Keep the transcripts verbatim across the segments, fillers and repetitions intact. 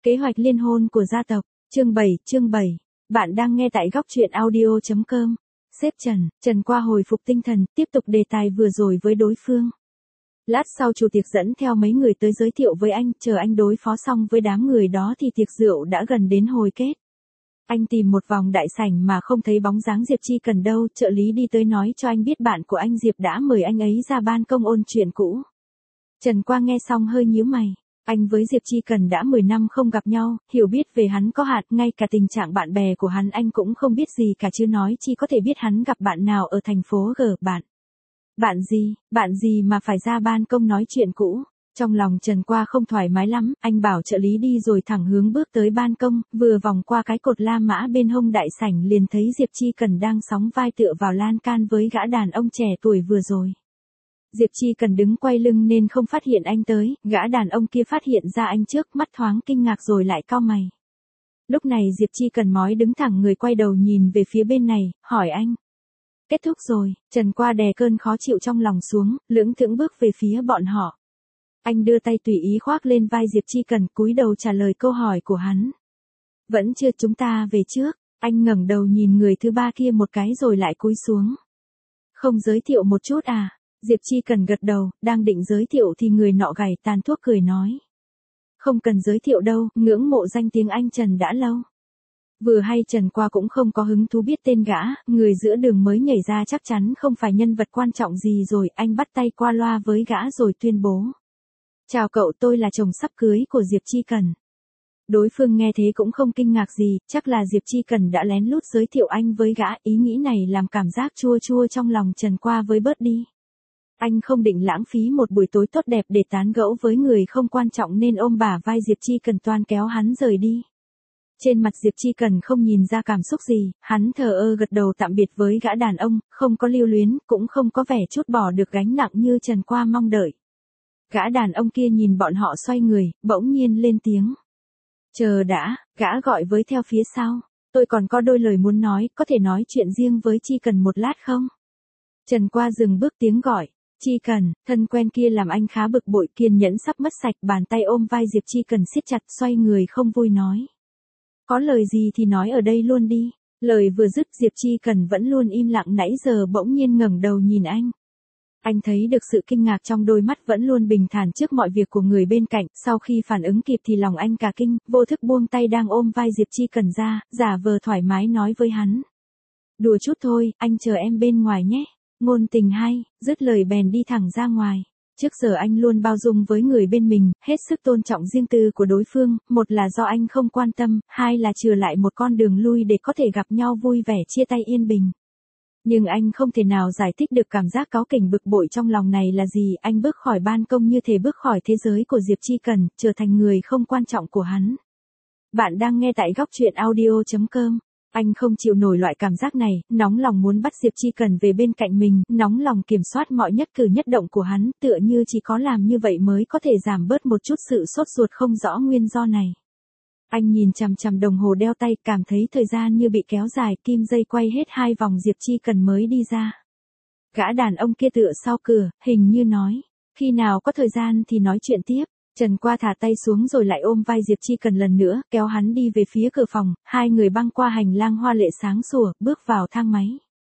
Kế hoạch liên hôn của gia tộc, chương bảy, chương bảy. Bạn đang nghe tại góc truyện audio chấm com. Sếp Trần, Trần qua hồi phục tinh thần, tiếp tục đề tài vừa rồi với đối phương. Lát sau chủ tiệc dẫn theo mấy người tới giới thiệu với anh, chờ anh đối phó xong với đám người đó thì tiệc rượu đã gần đến hồi kết. Anh tìm một vòng đại sảnh mà không thấy bóng dáng Diệp Chi Cần đâu, trợ lý đi tới nói cho anh biết bạn của anh Diệp đã mời anh ấy ra ban công ôn chuyện cũ. Trần qua nghe xong hơi nhíu mày. Anh với Diệp Chi Cần đã mười năm không gặp nhau, hiểu biết về hắn có hạn, ngay cả tình trạng bạn bè của hắn anh cũng không biết gì cả chứ nói chi có thể biết hắn gặp bạn nào ở thành phố G. Bạn. Bạn gì, bạn gì mà phải ra ban công nói chuyện cũ. Trong lòng Trần qua không thoải mái lắm, anh bảo trợ lý đi rồi thẳng hướng bước tới ban công, vừa vòng qua cái cột la mã bên hông đại sảnh liền thấy Diệp Chi Cần đang sóng vai tựa vào lan can với gã đàn ông trẻ tuổi vừa rồi. Diệp Chi Cần đứng quay lưng nên không phát hiện anh tới, gã đàn ông kia phát hiện ra anh trước, mắt thoáng kinh ngạc rồi lại cau mày. Lúc này Diệp Chi Cần mói đứng thẳng người quay đầu nhìn về phía bên này, hỏi anh. Kết thúc rồi, Trần qua đè cơn khó chịu trong lòng xuống, lưỡng thững bước về phía bọn họ. Anh đưa tay tùy ý khoác lên vai Diệp Chi Cần, cúi đầu trả lời câu hỏi của hắn. Vẫn chưa, chúng ta về trước. Anh ngẩng đầu nhìn người thứ ba kia một cái rồi lại cúi xuống. Không giới thiệu một chút à? Diệp Chi Cần gật đầu, đang định giới thiệu thì người nọ gảy tàn thuốc cười nói. Không cần giới thiệu đâu, ngưỡng mộ danh tiếng anh Trần đã lâu. Vừa hay Trần qua cũng không có hứng thú biết tên gã, người giữa đường mới nhảy ra chắc chắn không phải nhân vật quan trọng gì rồi, anh bắt tay qua loa với gã rồi tuyên bố. Chào cậu, tôi là chồng sắp cưới của Diệp Chi Cần. Đối phương nghe thế cũng không kinh ngạc gì, chắc là Diệp Chi Cần đã lén lút giới thiệu anh với gã, ý nghĩ này làm cảm giác chua chua trong lòng Trần qua với bớt đi. Anh không định lãng phí một buổi tối tốt đẹp để tán gẫu với người không quan trọng nên ôm bả vai Diệp Chi Cần toan kéo hắn rời đi. Trên mặt Diệp Chi Cần không nhìn ra cảm xúc gì, hắn thờ ơ gật đầu tạm biệt với gã đàn ông, không có lưu luyến, cũng không có vẻ chút bỏ được gánh nặng như Trần qua mong đợi. Gã đàn ông kia nhìn bọn họ xoay người, bỗng nhiên lên tiếng. Chờ đã, gã gọi với theo phía sau. Tôi còn có đôi lời muốn nói, có thể nói chuyện riêng với Chi Cần một lát không? Trần qua dừng bước tiếng gọi. Chi Cần, thân quen kia làm anh khá bực bội, kiên nhẫn sắp mất sạch, bàn tay ôm vai Diệp Chi Cần siết chặt, xoay người không vui nói. Có lời gì thì nói ở đây luôn đi. Lời vừa dứt Diệp Chi Cần vẫn luôn im lặng nãy giờ bỗng nhiên ngẩng đầu nhìn anh. Anh thấy được sự kinh ngạc trong đôi mắt vẫn luôn bình thản trước mọi việc của người bên cạnh, sau khi phản ứng kịp thì lòng anh cả kinh, vô thức buông tay đang ôm vai Diệp Chi Cần ra, giả vờ thoải mái nói với hắn. Đùa chút thôi, anh chờ em bên ngoài nhé. Ngôn tình hay, dứt lời bèn đi thẳng ra ngoài. Trước giờ anh luôn bao dung với người bên mình, hết sức tôn trọng riêng tư của đối phương, một là do anh không quan tâm, hai là chừa lại một con đường lui để có thể gặp nhau vui vẻ chia tay yên bình. Nhưng anh không thể nào giải thích được cảm giác cáu kỉnh bực bội trong lòng này là gì, anh bước khỏi ban công như thể bước khỏi thế giới của Diệp Chi Cần, trở thành người không quan trọng của hắn. Bạn đang nghe tại góc truyện audio chấm com. Anh không chịu nổi loại cảm giác này, nóng lòng muốn bắt Diệp Chi Cần về bên cạnh mình, nóng lòng kiểm soát mọi nhất cử nhất động của hắn, tựa như chỉ có làm như vậy mới có thể giảm bớt một chút sự sốt ruột không rõ nguyên do này. Anh nhìn chằm chằm đồng hồ đeo tay, cảm thấy thời gian như bị kéo dài, kim dây quay hết hai vòng Diệp Chi Cần mới đi ra. Gã đàn ông kia tựa sau cửa, hình như nói, khi nào có thời gian thì nói chuyện tiếp. Trần qua thả tay xuống rồi lại ôm vai Diệp Chi Cần lần nữa, kéo hắn đi về phía cửa phòng, hai người băng qua hành lang hoa lệ sáng sủa, bước vào thang máy.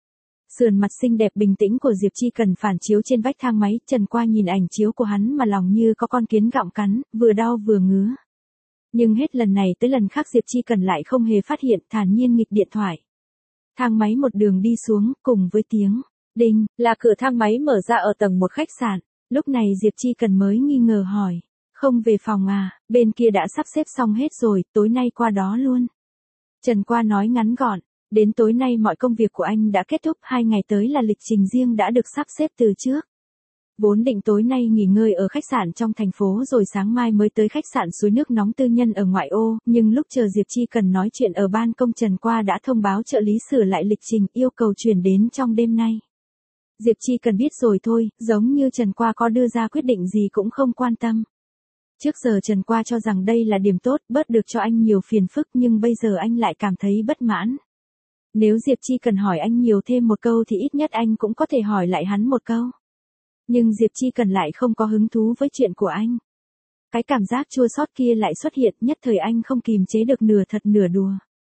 Sườn mặt xinh đẹp bình tĩnh của Diệp Chi Cần phản chiếu trên vách thang máy, Trần qua nhìn ảnh chiếu của hắn mà lòng như có con kiến gặm cắn, vừa đau vừa ngứa. Nhưng hết lần này tới lần khác Diệp Chi Cần lại không hề phát hiện, thản nhiên nghịch điện thoại. Thang máy một đường đi xuống, cùng với tiếng đinh, là cửa thang máy mở ra ở tầng một khách sạn. Lúc này Diệp Chi Cần mới nghi ngờ hỏi. Không về phòng à, bên kia đã sắp xếp xong hết rồi, tối nay qua đó luôn. Trần qua nói ngắn gọn, đến tối nay mọi công việc của anh đã kết thúc, hai ngày tới là lịch trình riêng đã được sắp xếp từ trước. Vốn định tối nay nghỉ ngơi ở khách sạn trong thành phố rồi sáng mai mới tới khách sạn suối nước nóng tư nhân ở ngoại ô, nhưng lúc chờ Diệp Chi Cần nói chuyện ở ban công Trần qua đã thông báo trợ lý sửa lại lịch trình, yêu cầu chuyển đến trong đêm nay. Diệp Chi Cần biết rồi thôi, giống như Trần qua có đưa ra quyết định gì cũng không quan tâm. Trước giờ Trần qua cho rằng đây là điểm tốt, bớt được cho anh nhiều phiền phức, nhưng bây giờ anh lại cảm thấy bất mãn. Nếu Diệp Chi Cần hỏi anh nhiều thêm một câu thì ít nhất anh cũng có thể hỏi lại hắn một câu. Nhưng Diệp Chi Cần lại không có hứng thú với chuyện của anh. Cái cảm giác chua xót kia lại xuất hiện, nhất thời anh không kìm chế được nửa thật nửa đùa.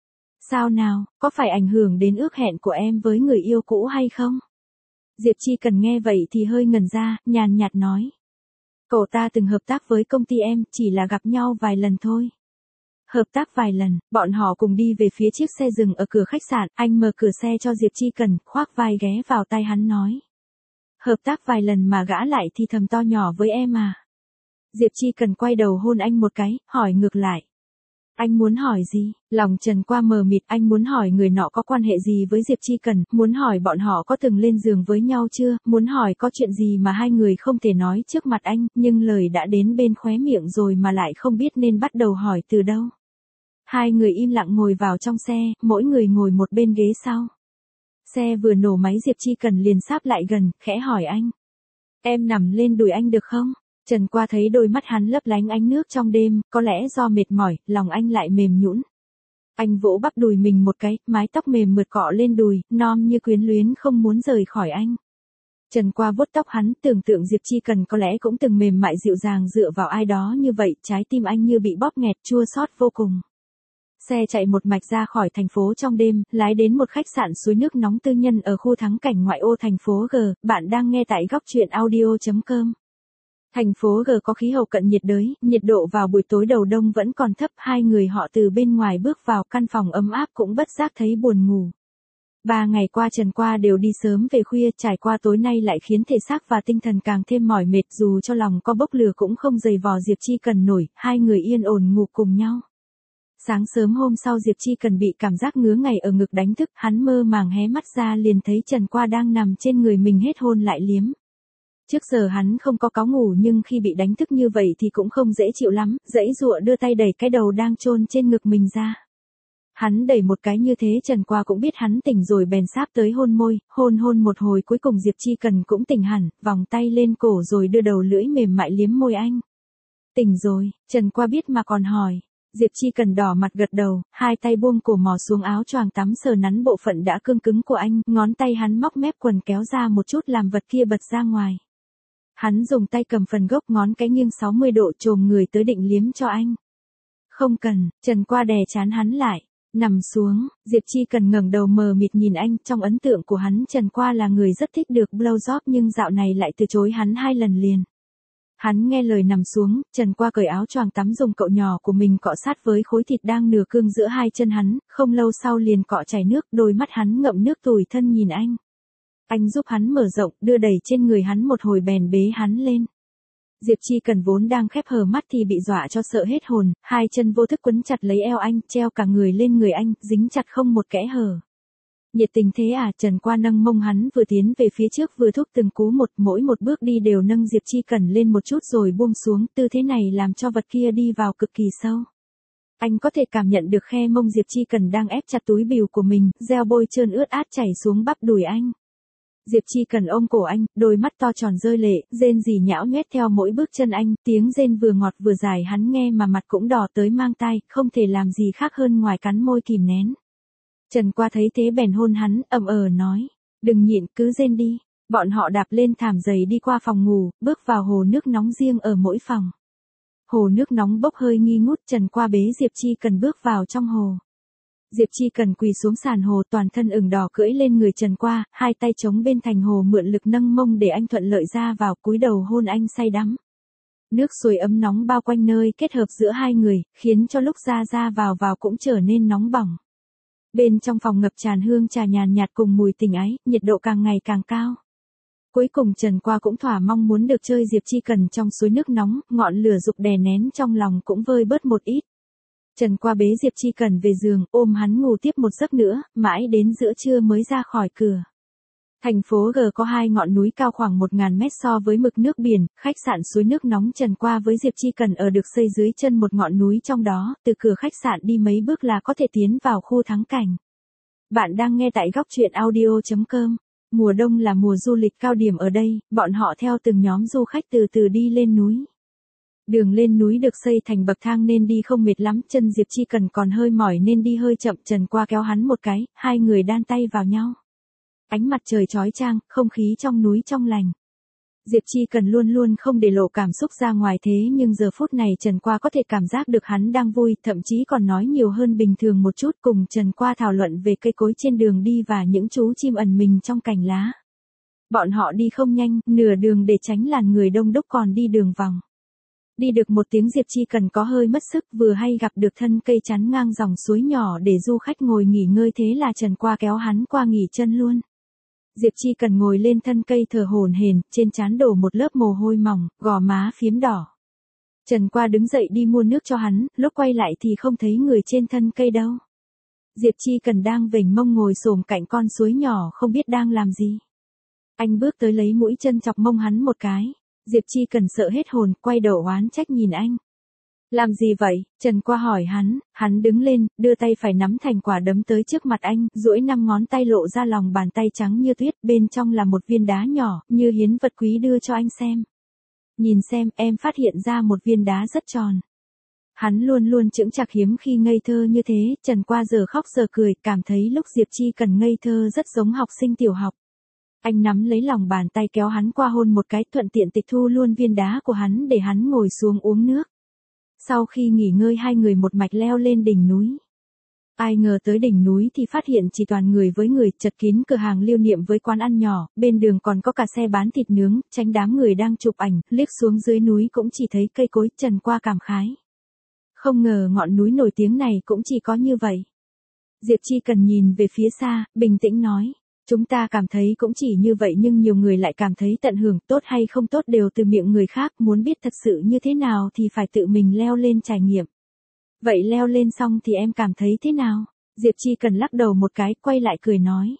Sao nào, có phải ảnh hưởng đến ước hẹn của em với người yêu cũ hay không? Diệp Chi Cần nghe vậy thì hơi ngẩn ra, nhàn nhạt nói. Cậu ta từng hợp tác với công ty em, chỉ là gặp nhau vài lần thôi. Hợp tác vài lần, bọn họ cùng đi về phía chiếc xe dừng ở cửa khách sạn, anh mở cửa xe cho Diệp Chi Cần, khoác vai ghé vào tai hắn nói. Hợp tác vài lần mà gã lại thì thầm to nhỏ với em à? Diệp Chi Cần quay đầu hôn anh một cái, hỏi ngược lại. Anh muốn hỏi gì? Lòng Trần Qua mờ mịt, anh muốn hỏi người nọ có quan hệ gì với Diệp Chi Cần, muốn hỏi bọn họ có từng lên giường với nhau chưa, muốn hỏi có chuyện gì mà hai người không thể nói trước mặt anh, nhưng lời đã đến bên khóe miệng rồi mà lại không biết nên bắt đầu hỏi từ đâu. Hai người im lặng ngồi vào trong xe, mỗi người ngồi một bên ghế sau. Xe vừa nổ máy Diệp Chi Cần liền sáp lại gần, khẽ hỏi anh. Em nằm lên đùi anh được không? Trần Qua thấy đôi mắt hắn lấp lánh ánh nước trong đêm, có lẽ do mệt mỏi, lòng anh lại mềm nhũn. Anh vỗ bắp đùi mình một cái, mái tóc mềm mượt cọ lên đùi, non như quyến luyến không muốn rời khỏi anh. Trần Qua vuốt tóc hắn, tưởng tượng Diệp Chi Cần có lẽ cũng từng mềm mại dịu dàng dựa vào ai đó như vậy, trái tim anh như bị bóp nghẹt chua xót vô cùng. Xe chạy một mạch ra khỏi thành phố trong đêm, lái đến một khách sạn suối nước nóng tư nhân ở khu thắng cảnh ngoại ô thành phố G, bạn đang nghe tại góc truyện audio chấm com. Thành phố G có khí hậu cận nhiệt đới, nhiệt độ vào buổi tối đầu đông vẫn còn thấp, hai người họ từ bên ngoài bước vào căn phòng ấm áp cũng bất giác thấy buồn ngủ. Ba ngày qua Trần Qua đều đi sớm về khuya, trải qua tối nay lại khiến thể xác và tinh thần càng thêm mỏi mệt, dù cho lòng có bốc lửa cũng không dày vò Diệp Chi Cần nổi, hai người yên ổn ngủ cùng nhau. Sáng sớm hôm sau Diệp Chi Cần bị cảm giác ngứa ngày ở ngực đánh thức, hắn mơ màng hé mắt ra liền thấy Trần Qua đang nằm trên người mình hết hôn lại liếm. Trước giờ hắn không có cáu ngủ nhưng khi bị đánh thức như vậy thì cũng không dễ chịu lắm, giãy giụa đưa tay đẩy cái đầu đang chôn trên ngực mình ra. Hắn đẩy một cái như thế Trần Qua cũng biết hắn tỉnh rồi bèn sáp tới hôn môi, hôn hôn một hồi cuối cùng Diệp Chi Cần cũng tỉnh hẳn, vòng tay lên cổ rồi đưa đầu lưỡi mềm mại liếm môi anh. Tỉnh rồi, Trần Qua biết mà còn hỏi. Diệp Chi Cần đỏ mặt gật đầu, hai tay buông cổ mò xuống áo choàng tắm sờ nắn bộ phận đã cương cứng của anh, ngón tay hắn móc mép quần kéo ra một chút làm vật kia bật ra ngoài. Hắn dùng tay cầm phần gốc ngón cái nghiêng sáu mươi độ chồm người tới định liếm cho anh. Không cần, Trần Qua đè chán hắn lại. Nằm xuống, Diệp Chi Cần ngẩng đầu mờ mịt nhìn anh, trong ấn tượng của hắn Trần Qua là người rất thích được blow job nhưng dạo này lại từ chối hắn hai lần liền. Hắn nghe lời nằm xuống, Trần Qua cởi áo choàng tắm dùng cậu nhỏ của mình cọ sát với khối thịt đang nửa cương giữa hai chân hắn, không lâu sau liền cọ chảy nước, đôi mắt hắn ngậm nước tủi thân nhìn anh. Anh giúp hắn mở rộng, đưa đẩy trên người hắn một hồi bèn bế hắn lên. Diệp Chi Cần vốn đang khép hờ mắt thì bị dọa cho sợ hết hồn, hai chân vô thức quấn chặt lấy eo anh, treo cả người lên người anh, dính chặt không một kẽ hở. Nhiệt tình thế à? Trần Qua nâng mông hắn vừa tiến về phía trước vừa thúc từng cú một, mỗi một bước đi đều nâng Diệp Chi Cần lên một chút rồi buông xuống, tư thế này làm cho vật kia đi vào cực kỳ sâu. Anh có thể cảm nhận được khe mông Diệp Chi Cần đang ép chặt túi bìu của mình, gel bôi trơn ướt át chảy xuống bắp đùi anh. Diệp Chi Cần ôm cổ anh, đôi mắt to tròn rơi lệ, rên rỉ nhão nhoét theo mỗi bước chân anh, tiếng rên vừa ngọt vừa dài hắn nghe mà mặt cũng đỏ tới mang tai, không thể làm gì khác hơn ngoài cắn môi kìm nén. Trần Qua thấy thế bèn hôn hắn, ầm ờ nói, đừng nhịn, cứ rên đi. Bọn họ đạp lên thảm dày đi qua phòng ngủ, bước vào hồ nước nóng riêng ở mỗi phòng. Hồ nước nóng bốc hơi nghi ngút, Trần Qua bế Diệp Chi Cần bước vào trong hồ. Diệp Chi Cần quỳ xuống sàn hồ toàn thân ửng đỏ cưỡi lên người Trần Qua, hai tay chống bên thành hồ mượn lực nâng mông để anh thuận lợi ra vào, cúi đầu hôn anh say đắm. Nước suối ấm nóng bao quanh nơi kết hợp giữa hai người, khiến cho lúc ra ra vào vào cũng trở nên nóng bỏng. Bên trong phòng ngập tràn hương trà nhàn nhạt cùng mùi tình ái, nhiệt độ càng ngày càng cao. Cuối cùng Trần Qua cũng thỏa mong muốn được chơi Diệp Chi Cần trong suối nước nóng, ngọn lửa dục đè nén trong lòng cũng vơi bớt một ít. Trần Qua bế Diệp Chi Cần về giường, ôm hắn ngủ tiếp một giấc nữa, mãi đến giữa trưa mới ra khỏi cửa. Thành phố G có hai ngọn núi cao khoảng một nghìn mét so với mực nước biển, khách sạn suối nước nóng Trần Qua với Diệp Chi Cần ở được xây dưới chân một ngọn núi trong đó, từ cửa khách sạn đi mấy bước là có thể tiến vào khu thắng cảnh. Bạn đang nghe tại góc truyện audio chấm com. Mùa đông là mùa du lịch cao điểm ở đây, bọn họ theo từng nhóm du khách từ từ đi lên núi. Đường lên núi được xây thành bậc thang nên đi không mệt lắm, chân Diệp Chi Cần còn hơi mỏi nên đi hơi chậm, Trần Qua kéo hắn một cái, hai người đan tay vào nhau. Ánh mặt trời chói chang, không khí trong núi trong lành. Diệp Chi Cần luôn luôn không để lộ cảm xúc ra ngoài thế nhưng giờ phút này Trần Qua có thể cảm giác được hắn đang vui, thậm chí còn nói nhiều hơn bình thường một chút, cùng Trần Qua thảo luận về cây cối trên đường đi và những chú chim ẩn mình trong cành lá. Bọn họ đi không nhanh, nửa đường để tránh làn người đông đúc còn đi đường vòng. Đi được một tiếng Diệp Chi Cần có hơi mất sức, vừa hay gặp được thân cây chắn ngang dòng suối nhỏ để du khách ngồi nghỉ ngơi, thế là Trần Qua kéo hắn qua nghỉ chân luôn. Diệp Chi Cần ngồi lên thân cây thở hổn hển, trên trán đổ một lớp mồ hôi mỏng, gò má phiếm đỏ. Trần Qua đứng dậy đi mua nước cho hắn, lúc quay lại thì không thấy người trên thân cây đâu. Diệp Chi Cần đang vểnh mông ngồi xổm cạnh con suối nhỏ không biết đang làm gì. Anh bước tới lấy mũi chân chọc mông hắn một cái. Diệp Chi Cần sợ hết hồn, quay đầu oán trách nhìn anh. Làm gì vậy? Trần Qua hỏi hắn, hắn đứng lên, đưa tay phải nắm thành quả đấm tới trước mặt anh, duỗi năm ngón tay lộ ra lòng bàn tay trắng như tuyết, bên trong là một viên đá nhỏ, như hiến vật quý đưa cho anh xem. Nhìn xem, em phát hiện ra một viên đá rất tròn. Hắn luôn luôn chững chạc hiếm khi ngây thơ như thế, Trần Qua giờ khóc giờ cười, cảm thấy lúc Diệp Chi Cần ngây thơ rất giống học sinh tiểu học. Anh nắm lấy lòng bàn tay kéo hắn qua hôn một cái, thuận tiện tịch thu luôn viên đá của hắn để hắn ngồi xuống uống nước. Sau khi nghỉ ngơi hai người một mạch leo lên đỉnh núi. Ai ngờ tới đỉnh núi thì phát hiện chỉ toàn người với người, chật kín cửa hàng lưu niệm với quán ăn nhỏ, bên đường còn có cả xe bán thịt nướng, tránh đám người đang chụp ảnh, liếc xuống dưới núi cũng chỉ thấy cây cối. Trần Qua cảm khái. Không ngờ ngọn núi nổi tiếng này cũng chỉ có như vậy. Diệp Chi Cần nhìn về phía xa, bình tĩnh nói. Chúng ta cảm thấy cũng chỉ như vậy nhưng nhiều người lại cảm thấy tận hưởng, tốt hay không tốt đều từ miệng người khác, muốn biết thật sự như thế nào thì phải tự mình leo lên trải nghiệm. Vậy leo lên xong thì em cảm thấy thế nào? Diệp Chi Cần lắc đầu một cái, quay lại cười nói.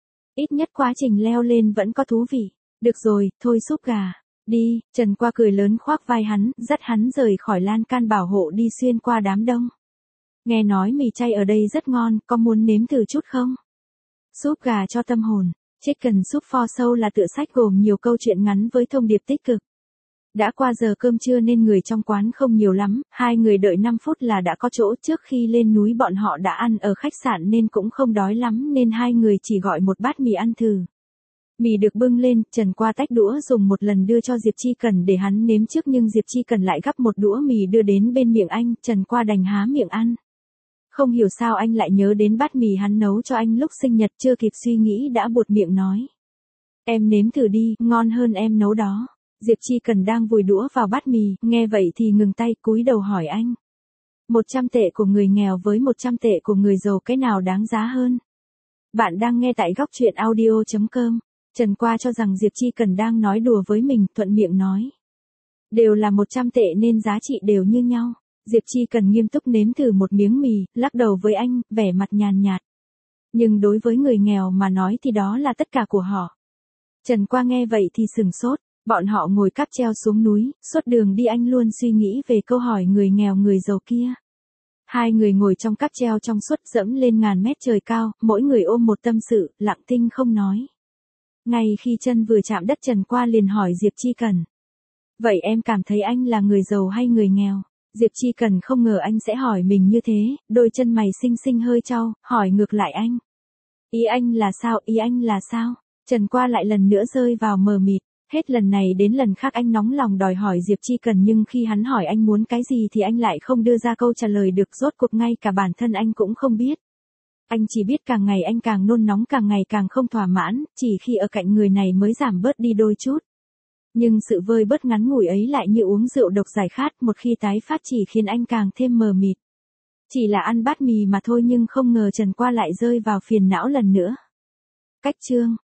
Ít nhất quá trình leo lên vẫn có thú vị. Được rồi, thôi súp gà. Đi, Trần Qua cười lớn khoác vai hắn, dắt hắn rời khỏi lan can bảo hộ đi xuyên qua đám đông. Nghe nói mì chay ở đây rất ngon, có muốn nếm thử chút không? Súp gà cho tâm hồn. Chicken Soup for Soul là tựa sách gồm nhiều câu chuyện ngắn với thông điệp tích cực. Đã qua giờ cơm trưa nên người trong quán không nhiều lắm, hai người đợi năm phút là đã có chỗ. Trước khi lên núi bọn họ đã ăn ở khách sạn nên cũng không đói lắm nên hai người chỉ gọi một bát mì ăn thử. Mì được bưng lên, Trần Qua tách đũa dùng một lần đưa cho Diệp Chi Cần để hắn nếm trước nhưng Diệp Chi Cần lại gắp một đũa mì đưa đến bên miệng anh, Trần Qua đành há miệng ăn. Không hiểu sao anh lại nhớ đến bát mì hắn nấu cho anh lúc sinh nhật, chưa kịp suy nghĩ đã buột miệng nói. Em nếm thử đi, ngon hơn em nấu đó. Diệp Chi Cần đang vùi đũa vào bát mì, nghe vậy thì ngừng tay, cúi đầu hỏi anh. một trăm tệ của người nghèo với một trăm tệ của người giàu cái nào đáng giá hơn? Bạn đang nghe tại góc truyện audio chấm com. Trần Qua cho rằng Diệp Chi Cần đang nói đùa với mình, thuận miệng nói. Đều là một trăm tệ nên giá trị đều như nhau. Diệp Chi Cần nghiêm túc nếm thử một miếng mì, lắc đầu với anh, vẻ mặt nhàn nhạt. Nhưng đối với người nghèo mà nói thì đó là tất cả của họ. Trần Qua nghe vậy thì sừng sốt, bọn họ ngồi cáp treo xuống núi, suốt đường đi anh luôn suy nghĩ về câu hỏi người nghèo người giàu kia. Hai người ngồi trong cáp treo trong suốt dẫm lên ngàn mét trời cao, mỗi người ôm một tâm sự, lặng thinh không nói. Ngay khi chân vừa chạm đất Trần Qua liền hỏi Diệp Chi Cần. Vậy em cảm thấy anh là người giàu hay người nghèo? Diệp Chi Cần không ngờ anh sẽ hỏi mình như thế, đôi chân mày xinh xinh hơi chau, hỏi ngược lại anh. Ý anh là sao, ý anh là sao? Trần Qua lại lần nữa rơi vào mờ mịt, hết lần này đến lần khác anh nóng lòng đòi hỏi Diệp Chi Cần nhưng khi hắn hỏi anh muốn cái gì thì anh lại không đưa ra câu trả lời được, rốt cuộc ngay cả bản thân anh cũng không biết. Anh chỉ biết càng ngày anh càng nôn nóng, càng ngày càng không thỏa mãn, chỉ khi ở cạnh người này mới giảm bớt đi đôi chút. Nhưng sự vơi bớt ngắn ngủi ấy lại như uống rượu độc giải khát, một khi tái phát chỉ khiến anh càng thêm mờ mịt. Chỉ là ăn bát mì mà thôi nhưng không ngờ Trần Qua lại rơi vào phiền não lần nữa. Cách chương